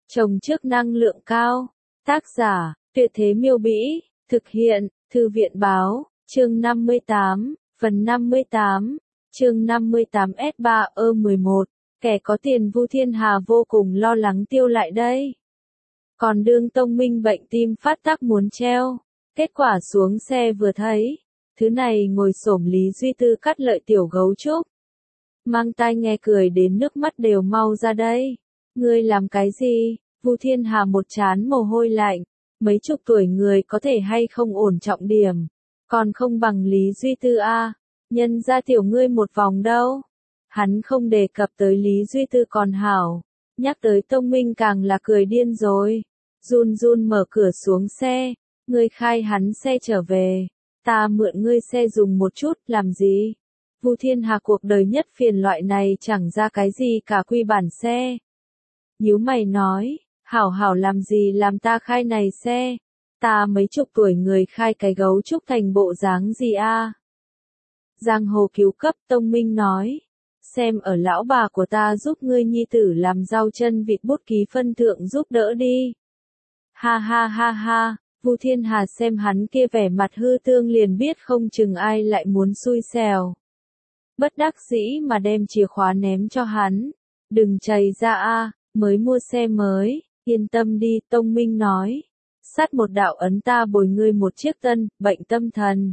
Trồng trước năng lượng cao. Tác giả, Tuyệt Thế Miêu Bĩ. Thực hiện, Thư viện Báo. Chương 58, phần 58. Chương 58 S3E11. Kẻ có tiền Vu Thiên Hà vô cùng lo lắng Tiêu lại đây. Còn đương Tông Minh bệnh tim phát tác muốn treo. Kết quả xuống xe vừa thấy. Thứ này ngồi xổm Lý Duy Tư cắt lợi tiểu gấu trúc. Mang tai nghe cười đến nước mắt đều mau ra đây. Ngươi làm cái gì? Vu Thiên Hà một trán mồ hôi lạnh. Mấy chục tuổi người có thể hay không ổn trọng điểm. Còn không bằng Lý Duy Tư a. Nhân ra tiểu ngươi một vòng đâu. Hắn không đề cập tới Lý Duy Tư còn hảo. Nhắc tới Tông Minh càng là cười điên rồi. Run run mở cửa xuống xe. Ngươi khai hắn xe trở về. Ta mượn ngươi xe dùng một chút, làm gì? Vu Thiên Hà cuộc đời nhất phiền loại này chẳng ra cái gì cả quy bản xe. Nhíu mày nói, hảo hảo làm gì làm ta khai này xe? Ta mấy chục tuổi người khai cái gấu trúc thành bộ dáng gì a? Giang hồ cứu cấp Tông Minh nói. Xem ở lão bà của ta giúp ngươi nhi tử làm rau chân vịt bút ký phân thượng giúp đỡ đi. Ha ha ha ha, Vu Thiên Hà xem hắn kia vẻ mặt hư tương liền biết không chừng ai lại muốn xui xẻo. Bất đắc dĩ mà đem chìa khóa ném cho hắn. Đừng chày ra a, mới mua xe mới, yên tâm đi, Tông Minh nói. Sát một đạo ấn ta bồi ngươi một chiếc tân, bệnh tâm thần.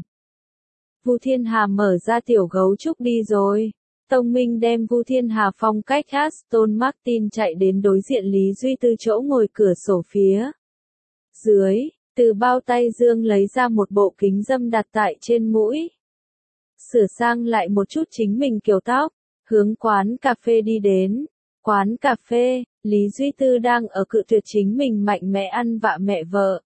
Vu Thiên Hà mở ra tiểu gấu trúc đi rồi. Tông Minh đem Vu Thiên Hà phong cách Aston Martin chạy đến đối diện Lý Duy Tư chỗ ngồi cửa sổ phía dưới, từ bao tay dương lấy ra một bộ kính dâm đặt tại trên mũi. Sửa sang lại một chút chính mình kiểu tóc, hướng quán cà phê đi đến. Quán cà phê, Lý Duy Tư đang ở cự tuyệt chính mình mạnh mẽ ăn vạ mẹ vợ.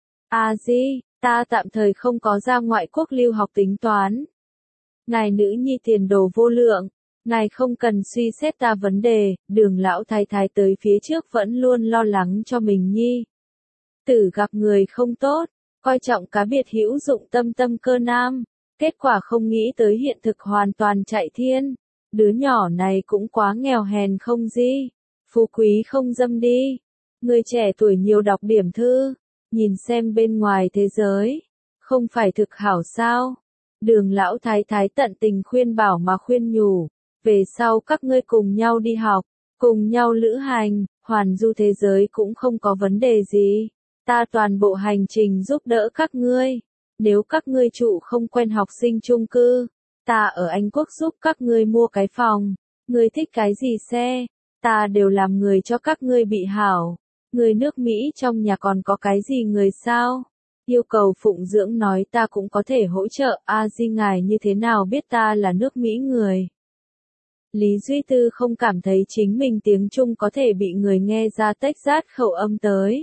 Di, ta tạm thời không có ra ngoại quốc lưu học tính toán. Ngài nữ nhi tiền đồ vô lượng, ngài không cần suy xét ta vấn đề, Đường lão thái thái tới phía trước vẫn luôn lo lắng cho mình nhi. Tử gặp người không tốt, coi trọng cá biệt hữu dụng tâm cơ nam, kết quả không nghĩ tới hiện thực hoàn toàn chạy thiên. Đứa nhỏ này cũng quá nghèo hèn không gì, phú quý không dâm đi. Người trẻ tuổi nhiều đọc điểm thư, nhìn xem bên ngoài thế giới, không phải thực hảo sao? Đường lão thái thái tận tình khuyên bảo mà khuyên nhủ, về sau các ngươi cùng nhau đi học, cùng nhau lữ hành, hoàn du thế giới cũng không có vấn đề gì. Ta toàn bộ hành trình giúp đỡ các ngươi. Nếu các ngươi trụ không quen học sinh chung cư, ta ở Anh Quốc giúp các ngươi mua cái phòng. Ngươi thích cái gì xe, ta đều làm người cho các ngươi bị hảo. Người nước Mỹ trong nhà còn có cái gì người sao? Yêu cầu phụng dưỡng nói ta cũng có thể hỗ trợ. Di ngài như thế nào biết ta là nước Mỹ người? Lý Duy Tư không cảm thấy chính mình tiếng Trung có thể bị người nghe ra Texas khẩu âm tới.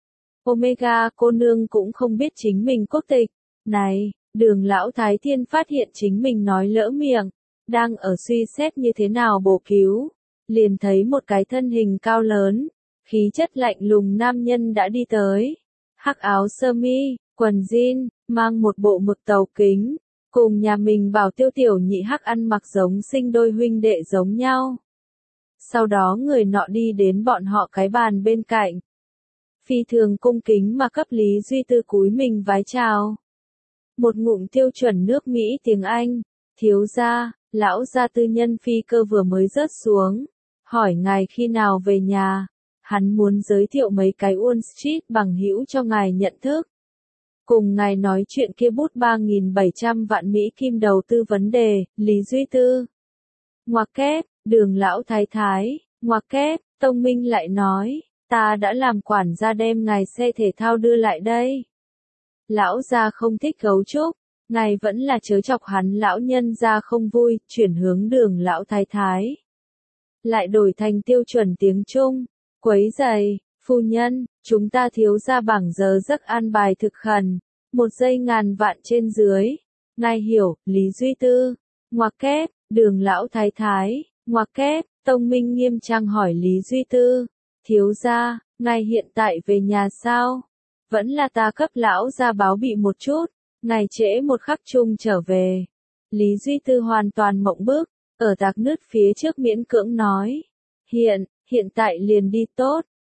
Omega cô nương cũng không biết chính mình quốc tịch. Này, Đường lão thái thiên phát hiện chính mình nói lỡ miệng, đang ở suy xét như thế nào bổ cứu, liền thấy một cái thân hình cao lớn, khí chất lạnh lùng nam nhân đã đi tới. Hắc áo sơ mi, quần jean, mang một bộ mực tàu kính, cùng nhà mình bảo Tiêu tiểu nhị hắc ăn mặc giống sinh đôi huynh đệ giống nhau. Sau đó người nọ đi đến bọn họ cái bàn bên cạnh. Phi thường cung kính mà cấp Lý Duy Tư cúi mình vái chào. Một ngụm tiêu chuẩn nước Mỹ tiếng Anh, thiếu gia, lão gia tư nhân phi cơ vừa mới rớt xuống, hỏi ngài khi nào về nhà, hắn muốn giới thiệu mấy cái Wall Street bằng hữu cho ngài nhận thức. Cùng ngài nói chuyện kia bút 3.700 vạn Mỹ kim đầu tư vấn đề, Lý Duy Tư. Ngoặc kép, Đường lão thái thái, ngoặc kép, Tông Minh lại nói, ta đã làm quản gia đem ngài xe thể thao đưa lại đây. Lão gia không thích gấu trúc, ngài vẫn là chớ chọc hắn lão nhân gia không vui, chuyển hướng Đường lão thái thái. Lại đổi thành tiêu chuẩn tiếng Trung, quấy giày, phu nhân, chúng ta thiếu ra bảng giờ giấc an bài thực khẩn, 1 giây ngàn vạn trên dưới. Ngài hiểu, Lý Duy Tư, ngoặc kép, Đường lão thái thái, ngoặc kép, Tông Minh nghiêm trang hỏi Lý Duy Tư, thiếu gia, ngài hiện tại về nhà sao? Vẫn là ta cấp lão ra báo bị một chút, ngài trễ một khắc chung trở về. Lý Duy Tư hoàn toàn mộng bức, ở tạc nứt phía trước miễn cưỡng nói. Hiện tại liền đi tốt,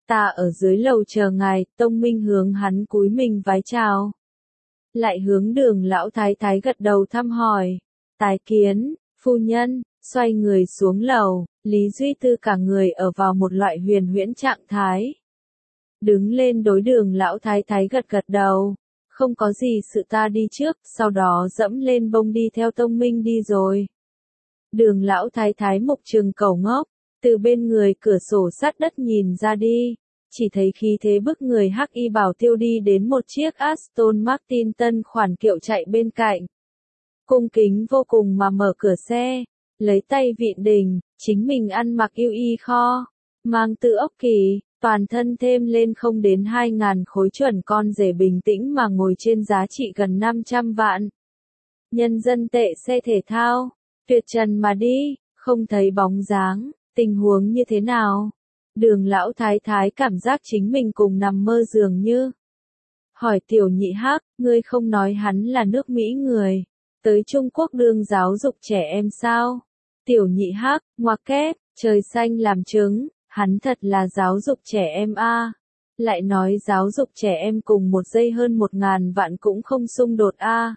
Ta ở dưới lầu chờ ngài, Tông Minh hướng hắn cúi mình vái chào. Lại hướng Đường lão thái thái gật đầu thăm hỏi. Tái kiến, phu nhân, xoay người xuống lầu, Lý Duy Tư cả người ở vào một loại huyền huyễn trạng thái. Đứng lên đối Đường lão thái thái gật gật đầu. Không có gì sự, ta đi trước, sau đó dẫm lên bông đi theo Tông Minh đi rồi. Đường lão thái thái mục trừng cẩu ngốc, từ bên người cửa sổ sát đất nhìn ra đi, chỉ thấy khí thế bức người hắc y bảo tiêu đi đến một chiếc Aston Martin tân khoản kiệu chạy bên cạnh. Cung kính vô cùng mà mở cửa xe, lấy tay vịn đình, chính mình ăn mặc yêu y kho, mang tự ốc kỳ, toàn thân thêm lên không đến 2.000 khối chuẩn con rể bình tĩnh mà ngồi trên giá trị gần 500 vạn. Nhân dân tệ xe thể thao, tuyệt trần mà đi, không thấy bóng dáng, tình huống như thế nào? Đường lão thái thái cảm giác chính mình cùng nằm mơ dường như. Hỏi Tiểu Nhị Hắc, ngươi không nói hắn là nước Mỹ người, tới Trung Quốc đương giáo dục trẻ em sao? Tiểu Nhị Hắc, ngoặc kép, trời xanh làm chứng, hắn thật là giáo dục trẻ em a. Lại nói giáo dục trẻ em cùng một giây hơn 1.000 vạn cũng không xung đột a.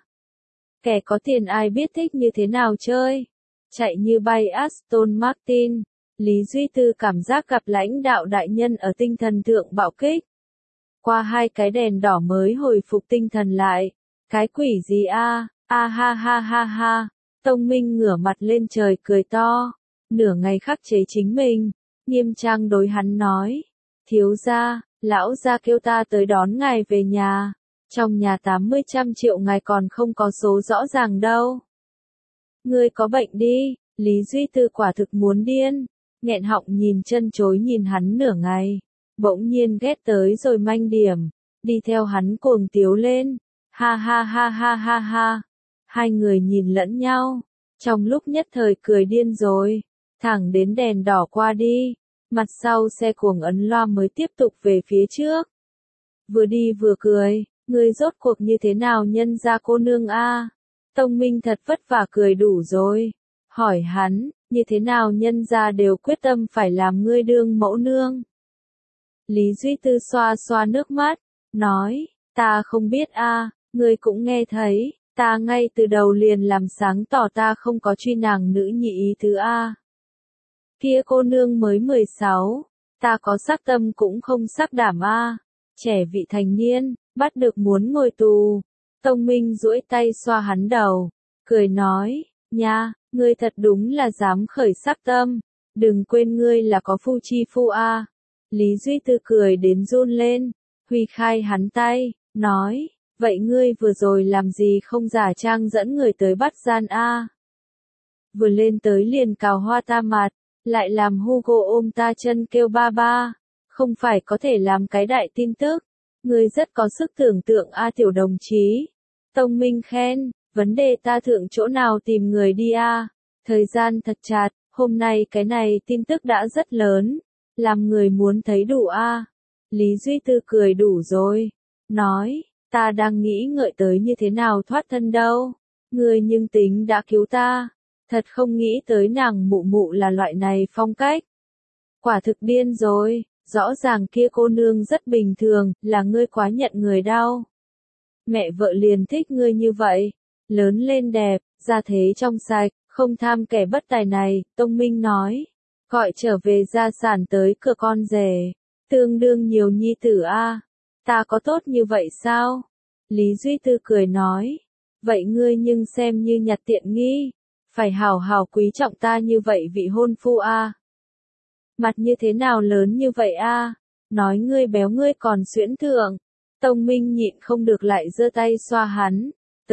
Kẻ có tiền ai biết thích như thế nào chơi. Chạy như bay Aston Martin. Lý Duy Tư cảm giác gặp lãnh đạo đại nhân ở tinh thần thượng bạo kích. Qua 2 cái đèn đỏ mới hồi phục tinh thần lại. Cái quỷ gì a? A ha ha ha ha. Tông Minh ngửa mặt lên trời cười to. Nửa ngày khắc chế chính mình. Nghiêm trang đối hắn nói. Thiếu gia, lão gia kêu ta tới đón ngài về nhà. Trong nhà 80-100 triệu ngài còn không có số rõ ràng đâu. Ngươi có bệnh đi, Lý Duy Tư quả thực muốn điên. Nghẹn họng nhìn chân chối nhìn hắn nửa ngày. Bỗng nhiên ghét tới rồi manh điểm. Đi theo hắn cuồng tiếu lên. Ha ha ha ha ha ha. Hai người nhìn lẫn nhau. Trong lúc nhất thời cười điên rồi. Thẳng đến đèn đỏ qua đi. Mặt sau xe cuồng ấn loa mới tiếp tục về phía trước. Vừa đi vừa cười. Ngươi rốt cuộc như thế nào nhân gia cô nương a? Tông Minh thật vất vả cười đủ rồi. Hỏi hắn, như thế nào nhân gia đều quyết tâm phải làm ngươi đương mẫu nương. Lý Duy Tư xoa xoa nước mắt, nói, ta không biết a, ngươi cũng nghe thấy, ta ngay từ đầu liền làm sáng tỏ ta không có truy nàng nữ nhị ý tứ a. Kia cô nương mới 16, ta có sắc tâm cũng không sắc đảm a. Trẻ vị thành niên, bắt được muốn ngồi tù. Tông Minh duỗi tay xoa hắn đầu, cười nói, nha, ngươi thật đúng là dám khởi sắc tâm, đừng quên ngươi là có phu chi phu a. Lý Duy Tư cười đến run lên, huy khai hắn tay, nói, vậy ngươi vừa rồi làm gì không giả trang dẫn người tới bắt gian a? Vừa lên tới liền cào hoa ta mặt, lại làm Hugo ôm ta chân kêu ba ba, không phải có thể làm cái đại tin tức. Ngươi rất có sức tưởng tượng a tiểu đồng chí. Tông Minh khen, vấn đề ta thượng chỗ nào tìm người đi a? Thời gian thật chặt, hôm nay cái này tin tức đã rất lớn, làm người muốn thấy đủ a. Lý Duy Tư cười đủ rồi, nói, ta đang nghĩ ngợi tới như thế nào thoát thân đâu. Ngươi nhưng tính đã cứu ta, thật không nghĩ tới nàng mụ mụ là loại này phong cách. Quả thực điên rồi. Rõ ràng kia cô nương rất bình thường, là ngươi quá nhận người đau. Mẹ vợ liền thích ngươi như vậy, lớn lên đẹp, gia thế trong sạch, không tham kẻ bất tài này, Tông Minh nói. Gọi trở về gia sản tới cửa con rể, tương đương nhiều nhi tử a. Ta có tốt như vậy sao? Lý Duy Tư cười nói. Vậy ngươi nhưng xem như nhặt tiện nghi, phải hào hào quý trọng ta như vậy vị hôn phu a. Mặt như thế nào lớn như vậy a? Nói ngươi béo ngươi còn xuyễn thượng. Tông Minh nhịn không được lại giơ tay xoa hắn.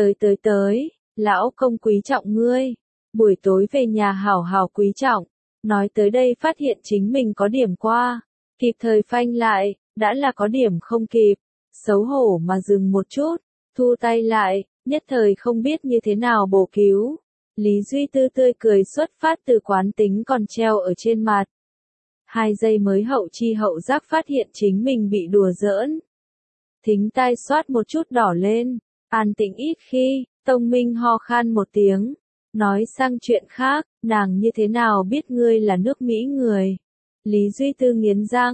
Tới, lão công quý trọng ngươi. Buổi tối về nhà hảo hảo quý trọng. Nói tới đây phát hiện chính mình có điểm qua. Kịp thời phanh lại, đã là có điểm không kịp. Xấu hổ mà dừng một chút. Thu tay lại, nhất thời không biết như thế nào bổ cứu. Lý Duy Tư tươi cười xuất phát từ quán tính còn treo ở trên mặt. 2 giây mới hậu chi hậu giác phát hiện chính mình bị đùa giỡn. Thính tai xoát một chút đỏ lên, an tĩnh ít khi, Tông Minh ho khan một tiếng, nói sang chuyện khác, nàng như thế nào biết ngươi là nước Mỹ người. Lý Duy Tư nghiến răng,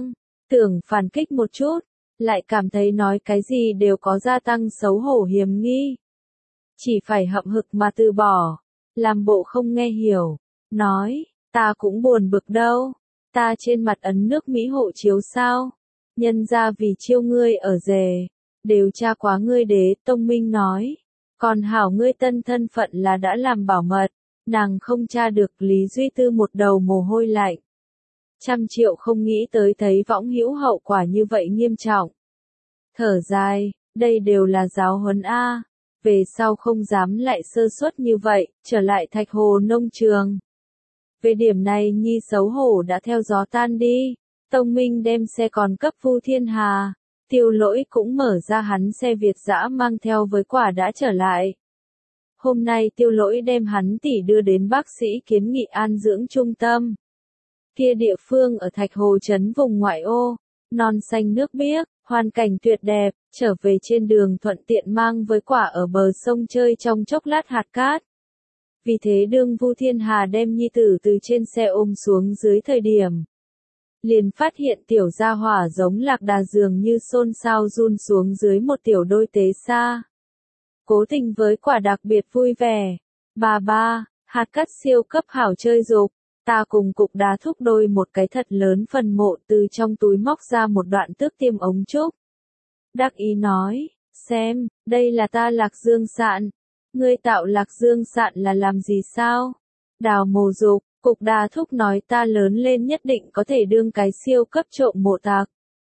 tưởng phản kích một chút, lại cảm thấy nói cái gì đều có gia tăng xấu hổ hiểm nghi. Chỉ phải hậm hực mà từ bỏ, làm bộ không nghe hiểu, nói, ta cũng buồn bực đâu, ta trên mặt ấn nước Mỹ hộ chiếu sao, nhân ra vì chiêu ngươi ở rể, đều tra quá ngươi đế, Tông Minh nói, còn hảo ngươi tân thân phận là đã làm bảo mật, nàng không tra được. Lý Duy Tư một đầu mồ hôi lạnh. 100 triệu không nghĩ tới thấy võng hữu hậu quả như vậy nghiêm trọng. Thở dài, đây đều là giáo huấn A, về sau không dám lại sơ suất như vậy, trở lại Thạch Hồ nông trường. Về điểm này Nhi xấu hổ đã theo gió tan đi, Tông Minh đem xe còn cấp Vu Thiên Hà, Tiêu Lỗi cũng mở ra hắn xe Việt dã mang theo với quả đã trở lại. Hôm nay Tiêu Lỗi đem hắn tỷ đưa đến bác sĩ kiến nghị an dưỡng trung tâm. Kia địa phương ở Thạch Hồ trấn vùng ngoại ô, non xanh nước biếc, hoàn cảnh tuyệt đẹp, trở về trên đường thuận tiện mang với quả ở bờ sông chơi trong chốc lát hạt cát. Vì thế đương Vu Thiên Hà đem nhi tử từ trên xe ôm xuống dưới thời điểm, liền phát hiện tiểu gia hỏa giống lạc đà dường như xôn xao run xuống dưới một tiểu đôi tế xa. Cố Tình với quả đặc biệt vui vẻ. Bà ba, hạt cát siêu cấp hảo chơi dục, ta cùng Cục Đá thúc đôi một cái thật lớn phần mộ từ trong túi móc ra một đoạn tước tiêm ống trúc. Đắc ý nói, xem, đây là ta lạc dương sạn. Ngươi tạo lạc dương sạn là làm gì sao? Đào mồ dục, Cục Đá thúc nói ta lớn lên nhất định có thể đương cái siêu cấp trộm mộ tạc.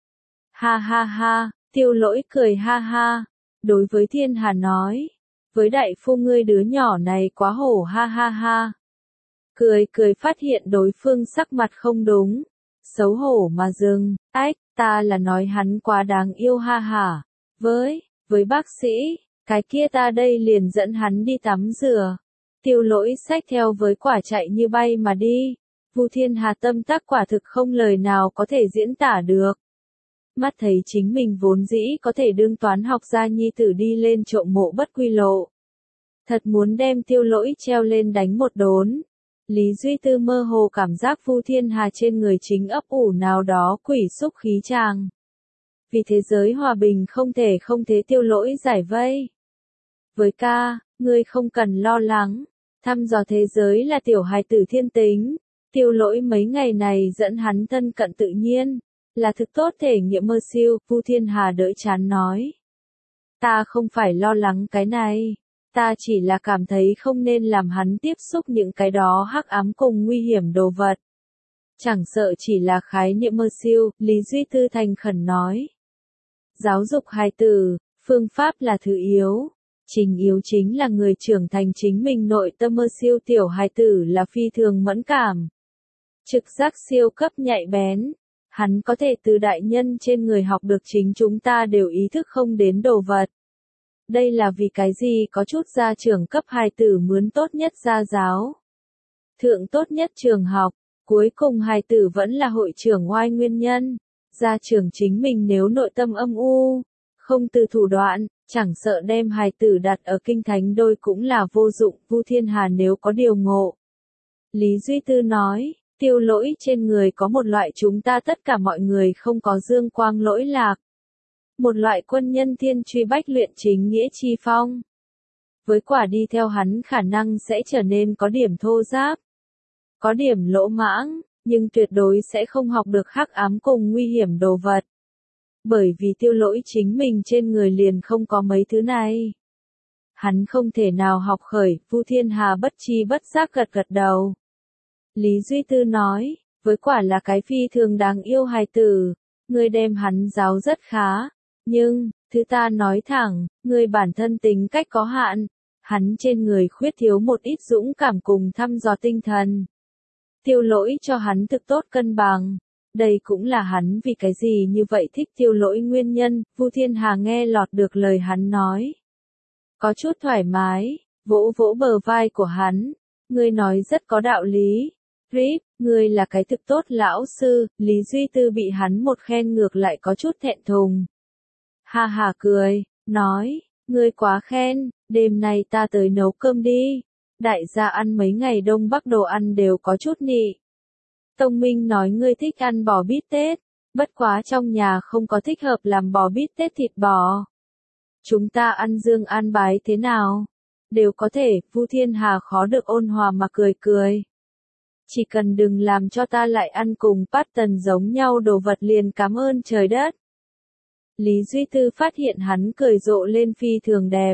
Ha ha ha, Tiêu Lỗi cười ha ha. Đối với Thiên Hà nói, với đại phu ngươi đứa nhỏ này quá hổ ha ha ha. Cười cười phát hiện đối phương sắc mặt không đúng, xấu hổ mà dừng, ách, ta là nói hắn quá đáng yêu ha hả. Với bác sĩ, cái kia ta đây liền dẫn hắn đi tắm rửa. Tiêu Lỗi xách theo với quả chạy như bay mà đi. Vu Thiên Hà tâm tác quả thực không lời nào có thể diễn tả được. Mắt thấy chính mình vốn dĩ có thể đương toán học gia nhi tử đi lên trộm mộ bất quy lộ. Thật muốn đem Tiêu Lỗi treo lên đánh một đốn. Lý Duy Tư mơ hồ cảm giác Vu Thiên Hà trên người chính ấp ủ nào đó quỷ xúc khí tràng. Vì thế giới hòa bình không thể Tiêu Lỗi giải vây. Với ca, ngươi không cần lo lắng, thăm dò thế giới là tiểu hài tử thiên tính. Tiêu Lỗi mấy ngày này dẫn hắn thân cận tự nhiên, là thực tốt thể nghiệm mơ siêu. Vu Thiên Hà đỡ chán nói. Ta không phải lo lắng cái này. Ta chỉ là cảm thấy không nên làm hắn tiếp xúc những cái đó hắc ám cùng nguy hiểm đồ vật. Chẳng sợ chỉ là khái niệm mơ siêu, Lý Duy Tư thành khẩn nói. Giáo dục hài tử, phương pháp là thứ yếu. Trình yếu chính là người trưởng thành chính mình nội tâm mơ siêu tiểu hài tử là phi thường mẫn cảm. Trực giác siêu cấp nhạy bén. Hắn có thể từ đại nhân trên người học được chính chúng ta đều ý thức không đến đồ vật. Đây là vì cái gì có chút gia trưởng cấp hài tử mướn tốt nhất gia giáo. Thượng tốt nhất trường học, cuối cùng hài tử vẫn là hội trưởng oai nguyên nhân. Gia trưởng chính mình nếu nội tâm âm u, không từ thủ đoạn, chẳng sợ đem hài tử đặt ở kinh thánh đôi cũng là vô dụng. Vu Thiên Hà nếu có điều ngộ. Lý Duy Tư nói, Tiêu Lỗi trên người có một loại chúng ta tất cả mọi người không có dương quang lỗi lạc. Một loại quân nhân thiên truy bách luyện chính nghĩa chi phong. Với quả đi theo hắn khả năng sẽ trở nên có điểm thô giáp, có điểm lỗ mãng, nhưng tuyệt đối sẽ không học được hắc ám cùng nguy hiểm đồ vật. Bởi vì Tiêu Lỗi chính mình trên người liền không có mấy thứ này. Hắn không thể nào học khởi. Vu Thiên Hà bất chi bất giác gật gật đầu. Lý Duy Tư nói, với quả là cái phi thường đáng yêu hài tử, ngươi đem hắn giáo rất khá, nhưng, thứ ta nói thẳng, ngươi bản thân tính cách có hạn, hắn trên người khuyết thiếu một ít dũng cảm cùng thăm dò tinh thần. Tiêu Lỗi cho hắn thực tốt cân bằng, đây cũng là hắn vì cái gì như vậy thích Tiêu Lỗi nguyên nhân. Vu Thiên Hà nghe lọt được lời hắn nói, có chút thoải mái, vỗ vỗ bờ vai của hắn, ngươi nói rất có đạo lý. Rip, ngươi là cái thực tốt lão sư. Lý Duy Tư bị hắn một khen ngược lại có chút thẹn thùng. Ha ha cười, nói, ngươi quá khen, đêm nay ta tới nấu cơm đi. Đại gia ăn mấy ngày Đông Bắc đồ ăn đều có chút nị. Tông Minh nói ngươi thích ăn bò bít tết, Bất quá trong nhà không có thích hợp làm bò bít tết thịt bò. Chúng ta ăn dương an bái thế nào? Đều có thể, Vu Thiên Hà khó được ôn hòa mà cười cười. Chỉ cần đừng làm cho ta lại ăn cùng Patton giống nhau đồ vật liền cảm ơn trời đất. Lý Duy Tư phát hiện hắn cười rộ lên phi thường đẹp.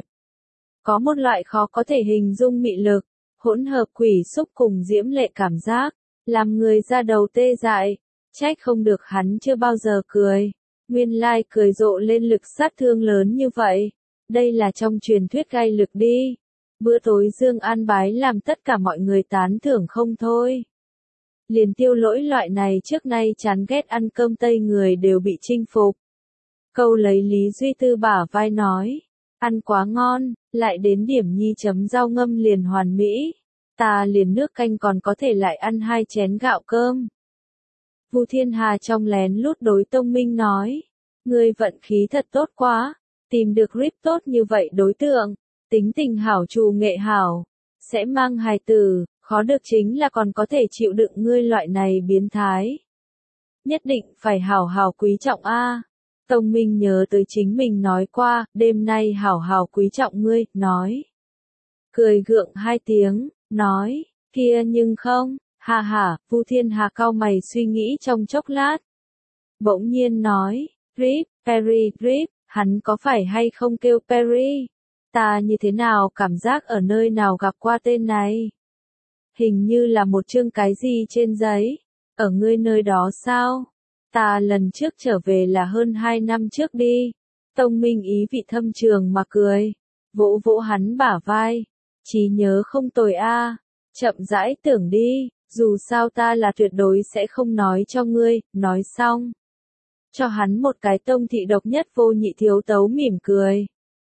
Có một loại khó có thể hình dung mị lực, hỗn hợp quỷ xúc cùng diễm lệ cảm giác, làm người ra đầu tê dại. Trách không được hắn chưa bao giờ cười. Nguyên lai cười rộ lên lực sát thương lớn như vậy. Đây là trong truyền thuyết gai lực đi. Bữa tối Dương An bái làm tất cả mọi người tán thưởng không thôi. Liền Tiêu Lỗi loại này trước nay chán ghét ăn cơm Tây người đều bị chinh phục. Câu lấy Lý Duy Tư bả vai nói. Ăn quá ngon, lại đến điểm nhi chấm rau ngâm liền hoàn mỹ. Ta liền nước canh còn có thể lại ăn 2 chén gạo cơm. Vu Thiên Hà trong lén lút đối Tông Minh nói. Ngươi vận khí thật tốt quá, tìm được rip tốt như vậy đối tượng, tính tình hảo trù nghệ hảo, sẽ mang hài tử, khó được chính là còn có thể chịu đựng ngươi loại này biến thái. Nhất định phải hảo hảo quý trọng a. Tông Minh nhớ tới chính mình nói qua, đêm nay hảo hảo quý trọng ngươi, nói. Cười gượng 2 tiếng, nói, kia nhưng không. Ha ha, Vu Thiên Hà cau mày suy nghĩ trong chốc lát. Bỗng nhiên nói, Rip, Perry, Rip, hắn có phải hay không kêu Perry? Ta như thế nào cảm giác ở nơi nào gặp qua tên này? Hình như là một chương cái gì trên giấy. Ở ngươi nơi đó sao? Ta lần trước trở về là hơn 2 năm trước đi. Tông Minh ý vị thâm trường mà cười. Vỗ vỗ hắn bả vai. Trí nhớ không tồi a. Chậm rãi tưởng đi. Dù sao ta là tuyệt đối sẽ không nói cho ngươi, nói xong. Cho hắn một cái tông thị độc nhất vô nhị thiếu tấu mỉm cười.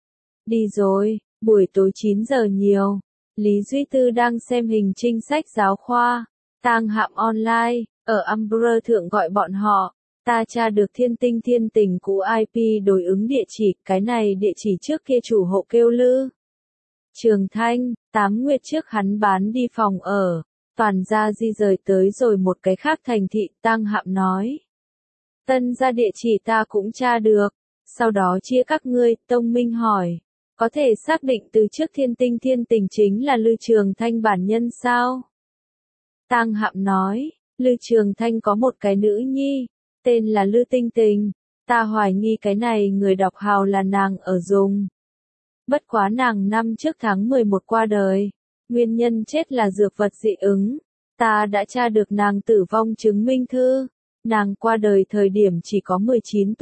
Đi rồi, buổi tối 9 giờ nhiều. Lý Duy Tư đang xem hình trinh sách giáo khoa. Tang Hạm online, ở Umbrella thượng gọi bọn họ. Ta tra được thiên tình cũ IP đối ứng địa chỉ, cái này địa chỉ trước kia chủ hộ kêu Lư Trường Thanh, 8 nguyệt trước hắn bán đi phòng ở. Toàn gia di rời tới rồi một cái khác thành thị, Tang Hạm nói. Tân gia địa chỉ ta cũng tra được, sau đó chia các ngươi, Tông Minh hỏi. Có thể xác định từ trước thiên tình chính là Lư Trường Thanh bản nhân sao? Tang Hạm nói, Lư Trường Thanh có một cái nữ nhi, tên là Lư Tinh Tình, ta hoài nghi cái này người đọc hào là nàng ở dùng. Bất quá nàng năm trước tháng 11 qua đời. Nguyên nhân chết là dược vật dị ứng. Ta đã tra được nàng tử vong chứng minh thư. Nàng qua đời thời điểm chỉ có 19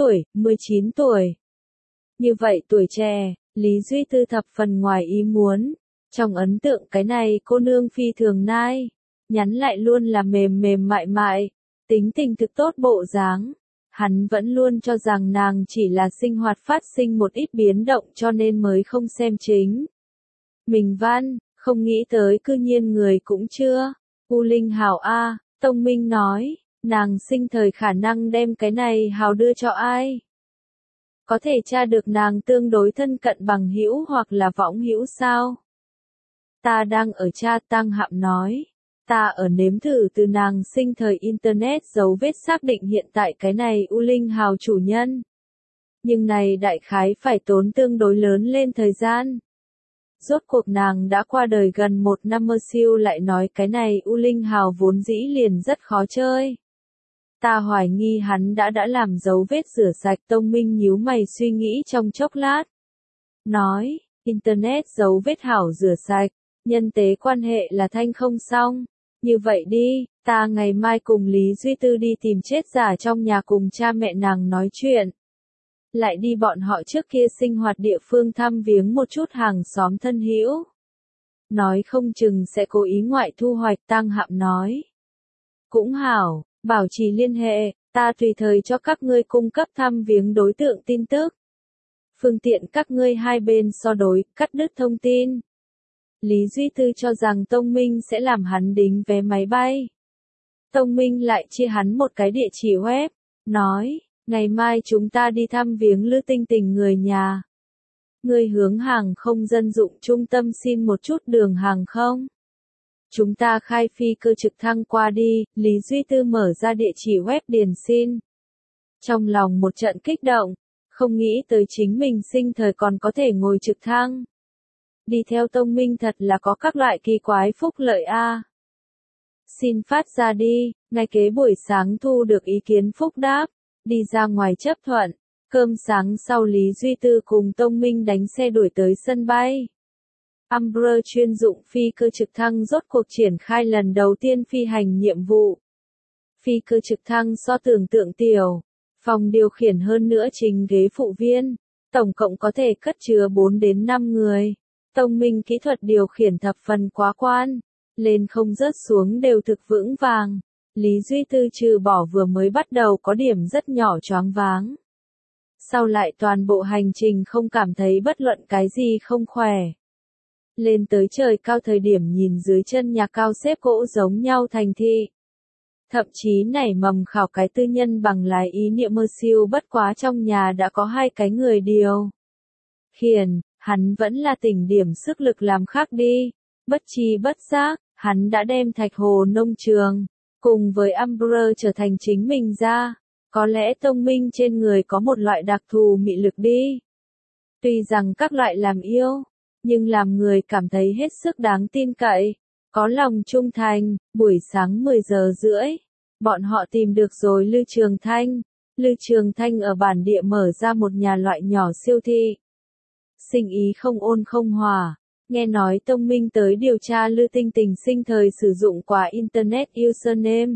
tuổi. Như vậy tuổi trẻ, Lý Duy Tư thập phần ngoài ý muốn. Trong ấn tượng cái này cô nương phi thường nai. Nhắn lại luôn là mềm mại. Tính tình thực tốt bộ dáng. Hắn vẫn luôn cho rằng nàng chỉ là sinh hoạt phát sinh một ít biến động cho nên mới không xem chính. Mình văn. Không nghĩ tới cư nhiên người cũng chưa. U Linh hào a, Tông Minh nói, nàng sinh thời khả năng đem cái này hào đưa cho ai? Có thể tra được nàng tương đối thân cận bằng hữu hoặc là võng hữu sao? Ta đang ở tra, Tang Hạm nói. Ta ở nếm thử từ nàng sinh thời Internet dấu vết xác định hiện tại cái này U Linh hào chủ nhân. Nhưng này đại khái phải tốn tương đối lớn lên thời gian. Rốt cuộc nàng đã qua đời gần 1 năm mơ siêu lại nói cái này U Linh hào vốn dĩ liền rất khó chơi. Ta hoài nghi hắn đã làm dấu vết rửa sạch. Tông Minh nhíu mày suy nghĩ trong chốc lát. Nói, Internet dấu vết hảo rửa sạch, nhân tế quan hệ là thanh không xong. Như vậy đi, ta ngày mai cùng Lý Duy Tư đi tìm chết giả trong nhà cùng cha mẹ nàng nói chuyện. Lại đi bọn họ trước kia sinh hoạt địa phương thăm viếng một chút hàng xóm thân hữu. Nói không chừng sẽ cố ý ngoại thu hoạch, Tang Hạm nói. Cũng hảo, bảo trì liên hệ, ta tùy thời cho các ngươi cung cấp thăm viếng đối tượng tin tức. Phương tiện các ngươi hai bên so đối, cắt đứt thông tin. Lý Duy Tư cho rằng Tông Minh sẽ làm hắn đính vé máy bay. Tông Minh lại chia hắn một cái địa chỉ web, nói. Ngày mai chúng ta đi thăm viếng Lư Tinh Tình người nhà. Ngươi hướng hàng không dân dụng trung tâm xin một chút đường hàng không? Chúng ta khai phi cơ trực thăng qua đi, Lý Duy Tư mở ra địa chỉ web điền xin. Trong lòng một trận kích động, không nghĩ tới chính mình sinh thời còn có thể ngồi trực thăng. Đi theo Tông Minh thật là có các loại kỳ quái phúc lợi a. Xin phát ra đi, ngay kế buổi sáng thu được ý kiến phúc đáp, đi ra ngoài chấp thuận, cơm sáng sau Lý Duy Tư cùng Tông Minh đánh xe đuổi tới sân bay. Embraer chuyên dụng phi cơ trực thăng rốt cuộc triển khai lần đầu tiên phi hành nhiệm vụ. Phi cơ trực thăng so tưởng tượng tiểu, phòng điều khiển hơn nữa chính ghế phụ viên, tổng cộng có thể cất chứa 4 đến 5 người. Tông Minh kỹ thuật điều khiển thập phần quá quan, lên không rớt xuống đều thực vững vàng. Lý Duy Tư trừ bỏ vừa mới bắt đầu có điểm rất nhỏ choáng váng. Sau lại toàn bộ hành trình không cảm thấy bất luận cái gì không khỏe. Lên tới trời cao thời điểm nhìn dưới chân nhà cao xếp gỗ giống nhau thành thị. Thậm chí nảy mầm khảo cái tư nhân bằng lái ý niệm mơ siêu bất quá trong nhà đã có 2 cái người điều khiển, hắn vẫn là tỉnh điểm sức lực làm khác đi. Bất chi bất giác, hắn đã đem Thạch Hồ nông trường, cùng với Embraer trở thành chính mình ra. Có lẽ Tông Minh trên người có một loại đặc thù mị lực đi. Tuy rằng các loại làm yêu, nhưng làm người cảm thấy hết sức đáng tin cậy, có lòng trung thành. Buổi sáng 10 giờ rưỡi, bọn họ tìm được rồi Lư Trường Thanh. Lư Trường Thanh ở bản địa mở ra một nhà loại nhỏ siêu thị. Sinh ý không ôn không hòa, nghe nói Tông Minh tới điều tra Lư Tinh Tình sinh thời sử dụng qua Internet username.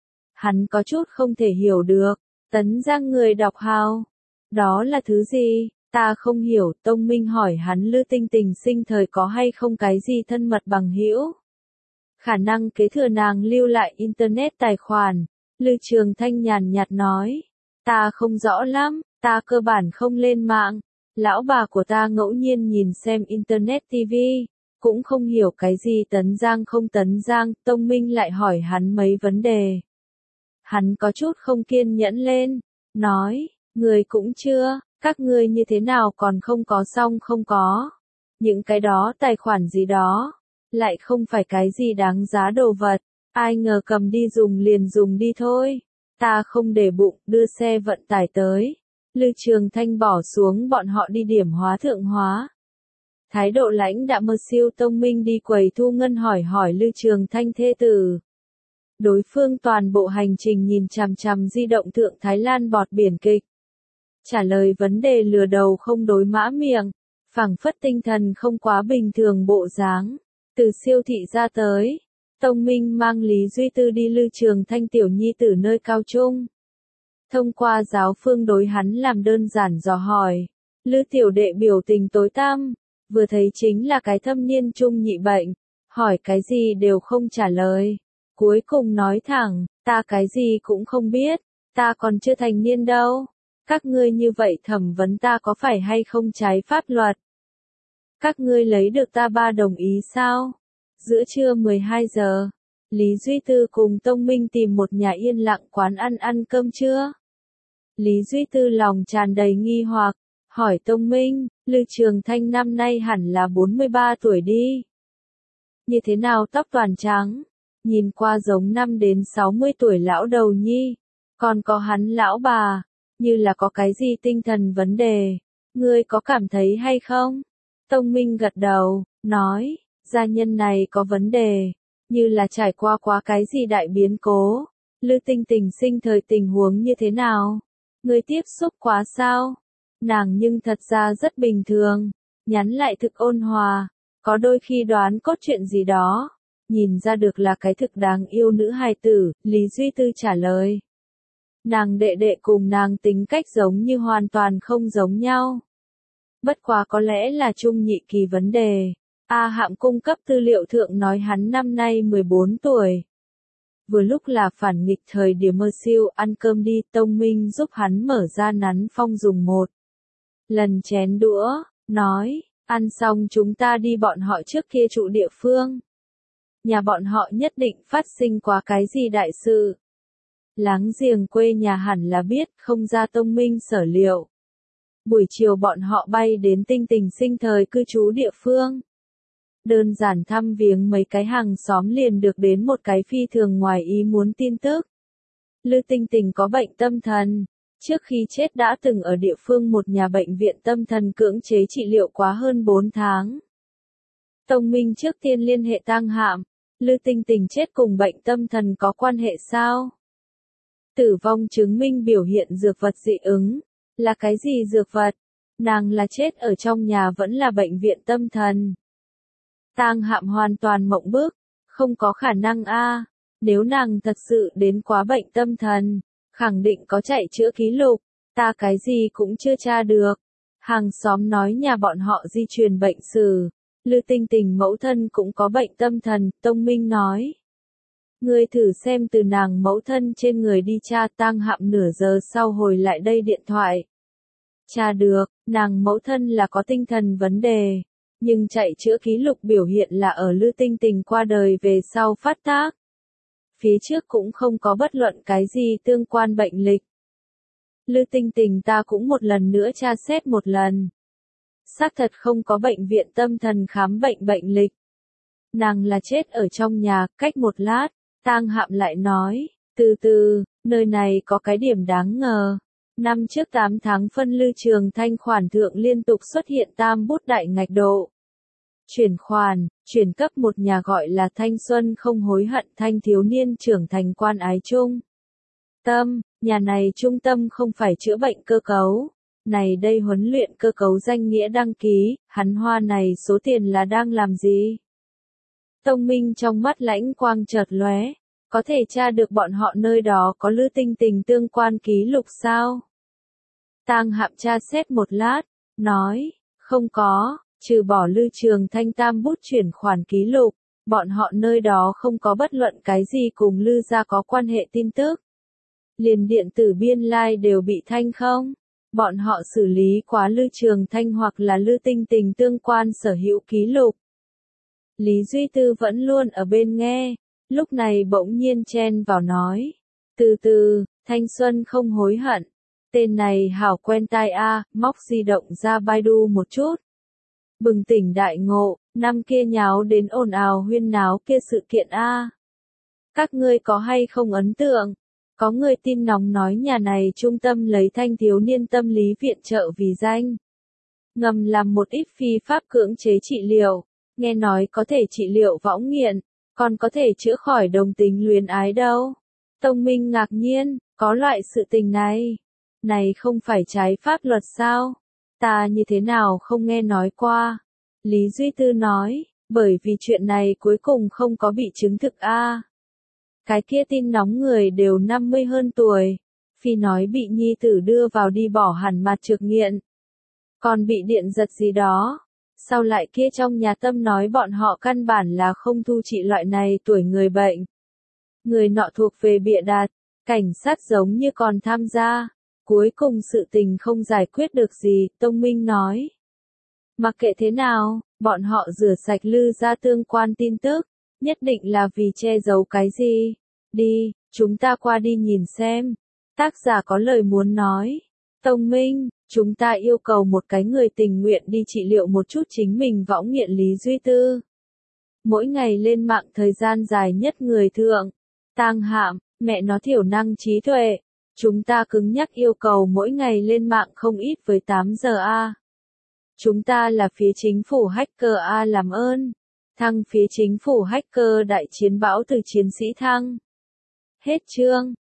Hắn có chút không thể hiểu được, Tấn Giang người đọc hào. Đó là thứ gì? Ta không hiểu. Tông Minh hỏi hắn Lư Tinh Tình sinh thời có hay không cái gì thân mật bằng hữu. Khả năng kế thừa nàng lưu lại Internet tài khoản. Lư Trường Thanh nhàn nhạt nói. Ta không rõ lắm, ta cơ bản không lên mạng. Lão bà của ta ngẫu nhiên nhìn xem Internet TV, cũng không hiểu cái gì Tấn Giang không Tấn Giang. Tông Minh lại hỏi hắn mấy vấn đề. Hắn có chút không kiên nhẫn lên, nói, người cũng chưa, các ngươi như thế nào còn không có xong không có. Những cái đó tài khoản gì đó, lại không phải cái gì đáng giá đồ vật, ai ngờ cầm đi dùng liền dùng đi thôi. Ta không để bụng, đưa xe vận tải tới. Lư Trường Thanh bỏ xuống bọn họ đi điểm hóa thượng hóa. Thái độ lãnh đạm mơ siêu. Tông Minh đi quầy thu ngân hỏi Lư Trường Thanh thê tử. Đối phương toàn bộ hành trình nhìn chằm chằm di động thượng Thái Lan bọt biển kịch. Trả lời vấn đề lừa đầu không đối mã miệng, phảng phất tinh thần không quá bình thường bộ dáng. Từ siêu thị ra tới, Tông Minh mang Lý Duy Tư đi Lư Trường Thanh tiểu nhi tử nơi cao trung. Thông qua giáo phương đối hắn làm đơn giản dò hỏi, Lư tiểu đệ biểu tình tối tăm, vừa thấy chính là cái thâm niên trung nhị bệnh, hỏi cái gì đều không trả lời. Cuối cùng nói thẳng, ta cái gì cũng không biết, ta còn chưa thành niên đâu. Các ngươi như vậy thẩm vấn ta có phải hay không trái pháp luật? Các ngươi lấy được ta 3 đồng ý sao? Giữa trưa 12 giờ, Lý Duy Tư cùng Tông Minh tìm một nhà yên lặng quán ăn cơm trưa. Lý Duy Tư lòng tràn đầy nghi hoặc, hỏi Tông Minh, Lư Trường Thanh năm nay hẳn là 43 tuổi đi. Như thế nào tóc toàn trắng? Nhìn qua giống 5 đến 60 tuổi lão đầu nhi, còn có hắn lão bà, như là có cái gì tinh thần vấn đề, ngươi có cảm thấy hay không? Tông Minh gật đầu, nói, gia nhân này có vấn đề, như là trải qua quá cái gì đại biến cố. Lư Tinh Tình sinh thời tình huống như thế nào? Ngươi tiếp xúc quá sao? Nàng nhưng thật ra rất bình thường, nhắn lại thực ôn hòa, có đôi khi đoán cốt truyện gì đó. Nhìn ra được là cái thực đáng yêu nữ hài tử. Lý Duy Tư trả lời. Nàng đệ đệ cùng nàng tính cách giống như hoàn toàn không giống nhau. Bất quá có lẽ là trung nhị kỳ vấn đề. A Hạm cung cấp tư liệu thượng nói hắn năm nay 14 tuổi. Vừa lúc là phản nghịch thời điểm mơ siêu ăn cơm đi. Tông Minh giúp hắn mở ra nắn phong dùng một lần chén đũa, nói, ăn xong chúng ta đi bọn họ trước kia trụ địa phương. Nhà bọn họ nhất định phát sinh quá cái gì đại sự. Láng giềng quê nhà hẳn là biết, không ra Tông Minh sở liệu. Buổi chiều bọn họ bay đến Tinh Tình sinh thời cư trú địa phương. Đơn giản thăm viếng mấy cái hàng xóm liền được đến một cái phi thường ngoài ý muốn tin tức. Lư Tinh Tình có bệnh tâm thần, Trước khi chết đã từng ở địa phương một nhà bệnh viện tâm thần cưỡng chế trị liệu quá hơn 4 tháng. Tông Minh trước tiên liên hệ Tang Hạm, Lư Tinh Tình chết cùng bệnh tâm thần có quan hệ sao? Tử vong chứng minh biểu hiện dược vật dị ứng. Là cái gì dược vật? Nàng là chết ở trong nhà vẫn là bệnh viện tâm thần. Tang Hạm hoàn toàn mộng bức, không có khả năng a. Nếu nàng thật sự đến quá bệnh tâm thần, khẳng định có chạy chữa ký lục, ta cái gì cũng chưa tra được. Hàng xóm nói nhà bọn họ di truyền bệnh sử, Lư Tinh Tình mẫu thân cũng có bệnh tâm thần, Tông Minh nói. Ngươi thử xem từ nàng mẫu thân trên người đi tra. Tang Hạm nửa giờ sau hồi lại đây điện thoại. Tra được, nàng mẫu thân là có tinh thần vấn đề, nhưng chạy chữa ký lục biểu hiện là ở Lư Tinh Tình qua đời về sau phát tác. Phía trước cũng không có bất luận cái gì tương quan bệnh lịch. Lư Tinh Tình ta cũng một lần nữa tra xét một lần. Xác thật không có bệnh viện tâm thần khám bệnh lịch. Nàng là chết ở trong nhà. Cách một lát, Tang Hạm lại nói, từ từ, nơi này có cái điểm đáng ngờ. Năm trước 8 tháng phân Lư Trường Thanh khoản thượng liên tục xuất hiện tam bút đại ngạch độ. Chuyển khoản, chuyển cấp một nhà gọi là thanh xuân không hối hận thanh thiếu niên trưởng thành quan ái chung. Tâm, nhà này trung tâm không phải chữa bệnh cơ cấu. Này đây huấn luyện cơ cấu danh nghĩa đăng ký, hắn hoa này số tiền là đang làm gì? Tông Minh trong mắt lãnh quang chợt lóe, có thể tra được bọn họ nơi đó có Lư Tinh Tình tương quan ký lục sao? Tang Hạm tra xét một lát, nói, không có, trừ bỏ Lư Trường Thanh tam bút chuyển khoản ký lục, bọn họ nơi đó không có bất luận cái gì cùng Lư gia có quan hệ tin tức. Liền điện tử biên lai like đều bị thanh không? Bọn họ xử lý quá Lư Trường Thanh hoặc là Lư Tinh Tình tương quan sở hữu ký lục. Lý Duy Tư vẫn luôn ở bên nghe, lúc này bỗng nhiên chen vào nói. Từ từ, thanh xuân không hối hận. Tên này hảo quen tai a, móc di động ra Baidu một chút. Bừng tỉnh đại ngộ, năm kia nháo đến ồn ào huyên náo kia sự kiện a. Các ngươi có hay không ấn tượng? Có người tin nóng nói nhà này trung tâm lấy thanh thiếu niên tâm lý viện trợ vì danh. Ngầm làm một ít phi pháp cưỡng chế trị liệu, nghe nói có thể trị liệu võng nghiện, còn có thể chữa khỏi đồng tính luyến ái đâu. Tông Minh ngạc nhiên, có loại sự tình này. Này không phải trái pháp luật sao? Ta như thế nào không nghe nói qua? Lý Duy Tư nói, bởi vì chuyện này cuối cùng không có bị chứng thực a. Cái kia tin nóng người đều 50 hơn tuổi. Phi nói bị nhi tử đưa vào đi bỏ hẳn mặt trực nghiện. Còn bị điện giật gì đó. Sau lại kia trong nhà tâm nói bọn họ căn bản là không thu trị loại này tuổi người bệnh. Người nọ thuộc về bịa đặt, cảnh sát giống như còn tham gia. Cuối cùng sự tình không giải quyết được gì, Tông Minh nói. Mặc kệ thế nào, bọn họ rửa sạch Lư gia tương quan tin tức, nhất định là vì che giấu cái gì. Đi, chúng ta qua đi nhìn xem. Tác giả có lời muốn nói. Tông Minh, chúng ta yêu cầu một cái người tình nguyện đi trị liệu một chút chính mình võng nghiện Lý Duy Tư. Mỗi ngày lên mạng thời gian dài nhất người thượng. Tang Hạm, mẹ nó thiểu năng trí tuệ. Chúng ta cứng nhắc yêu cầu mỗi ngày lên mạng không ít với 8 giờ a. Chúng ta là phía chính phủ hacker a làm ơn. Thăng phía chính phủ hacker đại chiến bão từ chiến sĩ thăng. Hết chương.